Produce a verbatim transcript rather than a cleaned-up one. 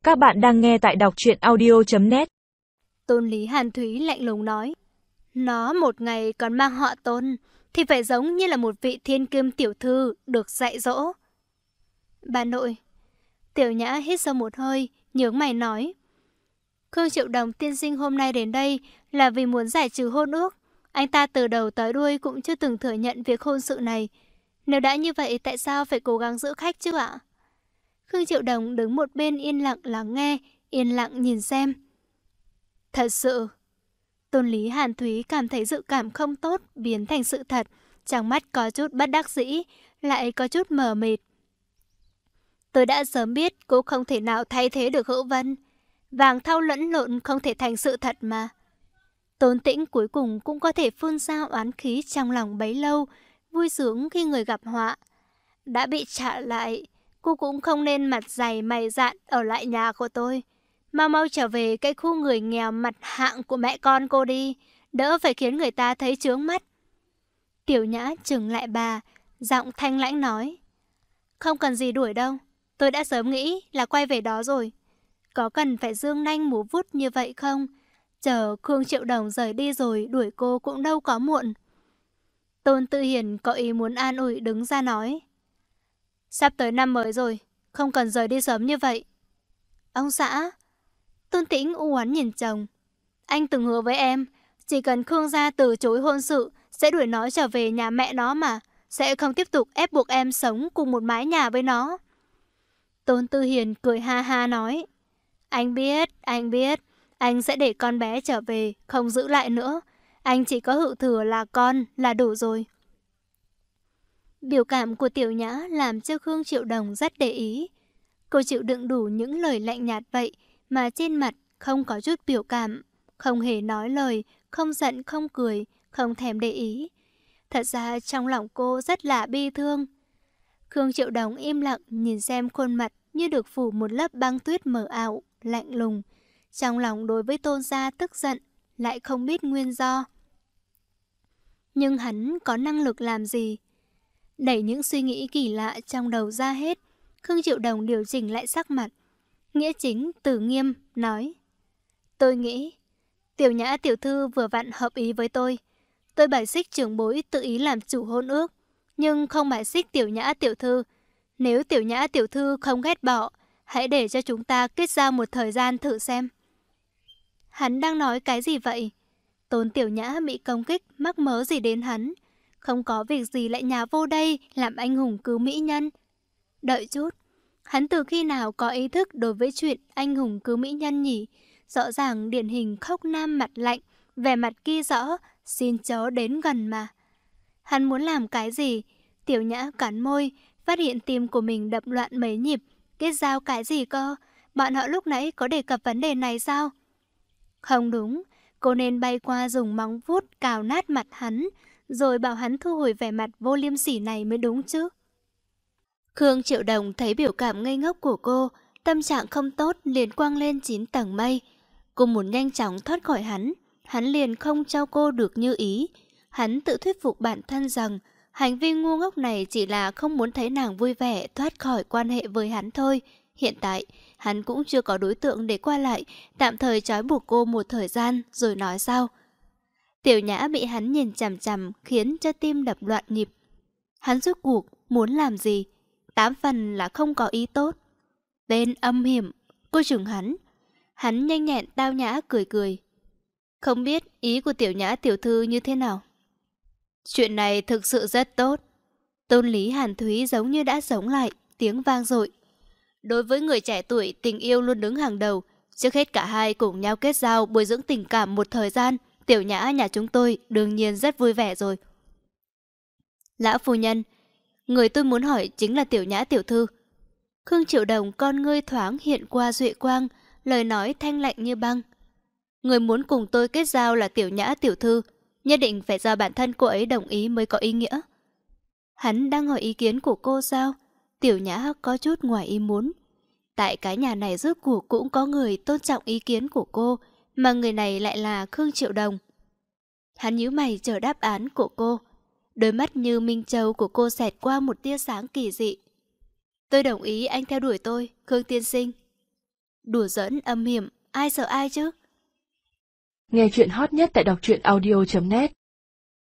Các bạn đang nghe tại đọc truyện audio chấm net. Tôn Lý Hàn Thúy lạnh lùng nói. Nó một ngày còn mang họ Tôn thì phải giống như là một vị thiên kim tiểu thư được dạy dỗ. Bà nội. Tiểu Nhã hít sâu một hơi, nhướng mày nói. Khương Triệu Đồng tiên sinh hôm nay đến đây là vì muốn giải trừ hôn ước. Anh ta từ đầu tới đuôi cũng chưa từng thừa nhận việc hôn sự này. Nếu đã như vậy tại sao phải cố gắng giữ khách chứ ạ? Khương Triệu Đồng đứng một bên yên lặng lắng nghe, yên lặng nhìn xem. Thật sự, Tôn Lý Hàn Thúy cảm thấy dự cảm không tốt biến thành sự thật, trong mắt có chút bất đắc dĩ, lại có chút mờ mịt. Tôi đã sớm biết cô không thể nào thay thế được Hữu Vân. Vàng thau lẫn lộn không thể thành sự thật mà. Tôn Tĩnh cuối cùng cũng có thể phun ra oán khí trong lòng bấy lâu, vui sướng khi người gặp họa. Đã bị trả lại, cô cũng không nên mặt dày mày dạn ở lại nhà của tôi. Mau mau trở về cái khu người nghèo mặt hạng của mẹ con cô đi, đỡ phải khiến người ta thấy chướng mắt. Tiểu Nhã trừng lại bà, giọng thanh lãnh nói. Không cần gì đuổi đâu, tôi đã sớm nghĩ là quay về đó rồi. Có cần phải dương nanh múa vuốt như vậy không? Chờ Khương Triệu Đồng rời đi rồi đuổi cô cũng đâu có muộn. Tôn Tư Hiền có ý muốn an ủi đứng ra nói. Sắp tới năm mới rồi, không cần rời đi sớm như vậy. Ông xã. Tôn Tĩnh u uất nhìn chồng. Anh từng hứa với em, chỉ cần Khương gia từ chối hôn sự sẽ đuổi nó trở về nhà mẹ nó mà, sẽ không tiếp tục ép buộc em sống cùng một mái nhà với nó. Tôn Tư Hiền cười ha ha nói. Anh biết, anh biết, anh sẽ để con bé trở về, không giữ lại nữa. Anh chỉ có Hữu Thừa là con là đủ rồi. Biểu cảm của Tiểu Nhã làm cho Khương Triệu Đồng rất để ý. Cô chịu đựng đủ những lời lạnh nhạt vậy mà trên mặt không có chút biểu cảm, không hề nói lời, không giận không cười, không thèm để ý. Thật ra trong lòng cô rất là bi thương. Khương Triệu Đồng im lặng nhìn xem khuôn mặt như được phủ một lớp băng tuyết mờ ảo, lạnh lùng. Trong lòng đối với Tôn gia tức giận, lại không biết nguyên do. Nhưng hắn có năng lực làm gì? Đẩy những suy nghĩ kỳ lạ trong đầu ra hết, Khương Triệu Đồng điều chỉnh lại sắc mặt. Nghĩa chính từ nghiêm nói. Tôi nghĩ Tiểu Nhã tiểu thư vừa vặn hợp ý với tôi. Tôi bài xích trưởng bối tự ý làm chủ hôn ước, nhưng không bài xích Tiểu Nhã tiểu thư. Nếu Tiểu Nhã tiểu thư không ghét bỏ, hãy để cho chúng ta kết giao một thời gian thử xem. Hắn đang nói cái gì vậy? Tôn Tiểu Nhã bị công kích mắc mớ gì đến hắn? Không có việc gì lại nhào vô đây làm anh hùng cứu mỹ nhân. Đợi chút, hắn từ khi nào có ý thức đối với chuyện anh hùng cứu mỹ nhân nhỉ? Rõ ràng điển hình khóc nam mặt lạnh, vẻ mặt kia rõ, xin chớ đến gần mà. Hắn muốn làm cái gì? Tiểu Nhã cắn môi, phát hiện tim của mình đập loạn mấy nhịp. Kết giao cái gì cơ? Bọn họ lúc nãy có đề cập vấn đề này sao? Không đúng, cô nên bay qua dùng móng vuốt cào nát mặt hắn, rồi bảo hắn thu hồi vẻ mặt vô liêm sỉ này mới đúng chứ. Khương Triệu Đồng thấy biểu cảm ngây ngốc của cô, tâm trạng không tốt liền quăng lên chín tầng mây. Cô muốn nhanh chóng thoát khỏi hắn, hắn liền không cho cô được như ý. Hắn tự thuyết phục bản thân rằng hành vi ngu ngốc này chỉ là không muốn thấy nàng vui vẻ thoát khỏi quan hệ với hắn thôi. Hiện tại, hắn cũng chưa có đối tượng để qua lại, tạm thời trói buộc cô một thời gian rồi nói sau. Tiểu Nhã bị hắn nhìn chằm chằm khiến cho tim đập loạn nhịp. Hắn rốt cuộc muốn làm gì? Tám phần là không có ý tốt. Tên âm hiểm, cô chừng hắn. Hắn nhanh nhẹn tao nhã cười cười. Không biết ý của Tiểu Nhã tiểu thư như thế nào? Chuyện này thực sự rất tốt. Tôn Lý Hàn Thúy giống như đã sống lại, tiếng vang dội. Đối với người trẻ tuổi, tình yêu luôn đứng hàng đầu. Trước hết cả hai cùng nhau kết giao, bồi dưỡng tình cảm một thời gian. Tiểu Nhã nhà chúng tôi đương nhiên rất vui vẻ rồi. Lão phu nhân, người tôi muốn hỏi chính là Tiểu Nhã tiểu thư. Khương Triệu Đồng con ngươi thoáng hiện qua duệ quang, lời nói thanh lạnh như băng. Người muốn cùng tôi kết giao là Tiểu Nhã tiểu thư, nhất định phải do bản thân cô ấy đồng ý mới có ý nghĩa. Hắn đang hỏi ý kiến của cô sao? Tiểu Nhã có chút ngoài ý muốn. Tại cái nhà này rốt cuộc cũng có người tôn trọng ý kiến của cô, mà người này lại là Khương Triệu Đồng. Hắn nhíu mày chờ đáp án của cô. Đôi mắt như minh châu của cô xẹt qua một tia sáng kỳ dị. Tôi đồng ý anh theo đuổi tôi, Khương tiên sinh. Đùa giỡn âm hiểm, ai sợ ai chứ? Nghe chuyện hot nhất tại đọc truyện audio chấm net